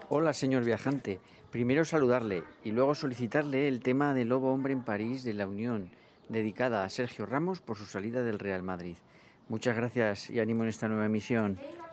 Hola, señor viajante. Primero saludarle y luego solicitarle el tema del Lobo Hombre en París de la Unión, dedicada a Sergio Ramos por su salida del Real Madrid. Muchas gracias y ánimo en esta nueva misión.